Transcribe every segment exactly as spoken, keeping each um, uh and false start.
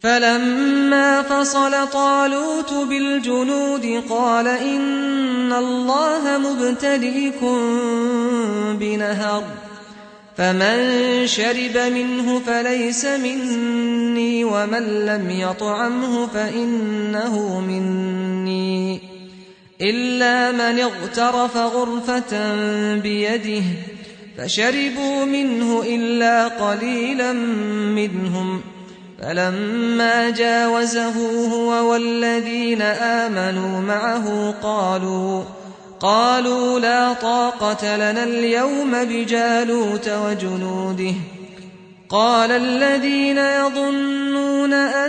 فلما فصل طالوت بالجنود قال إن الله مبتليكم بنهر فمن شرب منه فليس مني ومن لم يطعمه فإنه مني إلا من اغترف غرفة بيده فشربوا منه إلا قليلا منهم فلما جاوزه هو والذين آمنوا معه قالوا قالوا لا طاقة لنا اليوم بجالوت وجنوده قال الذين يظنون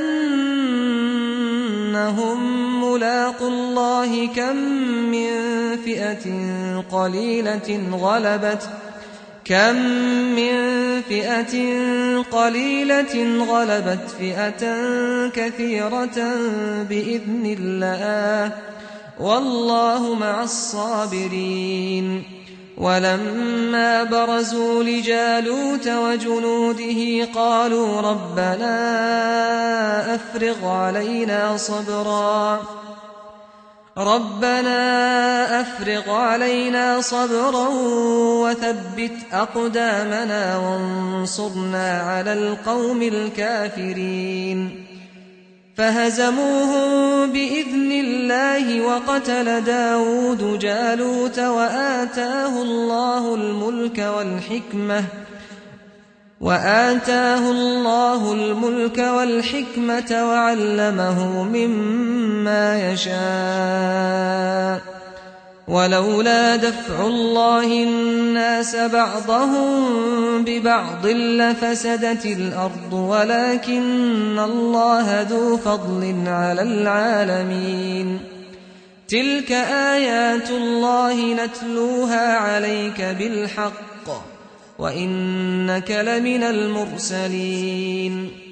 أنهم ملاقو الله كم من فئة قليلة غلبت كم من فئة قليلة غلبت فئة كثيرة بإذن الله والله مع الصابرين ولما برزوا لجالوت وجنوده قالوا ربنا أفرغ علينا صبرا ربنا أفرغ علينا صبرا وثبت أقدامنا وانصرنا على القوم الكافرين فهزموهم بإذن الله وقتل داود جالوت وآتاه الله الملك والحكمة وآتاه الله الملك والحكمة وعلمه مما يشاء ولولا دفع الله الناس بعضهم ببعض لفسدت الأرض ولكن الله ذو فضل على العالمين تلك آيات الله نتلوها عليك بالحق وإنك لمن المرسلين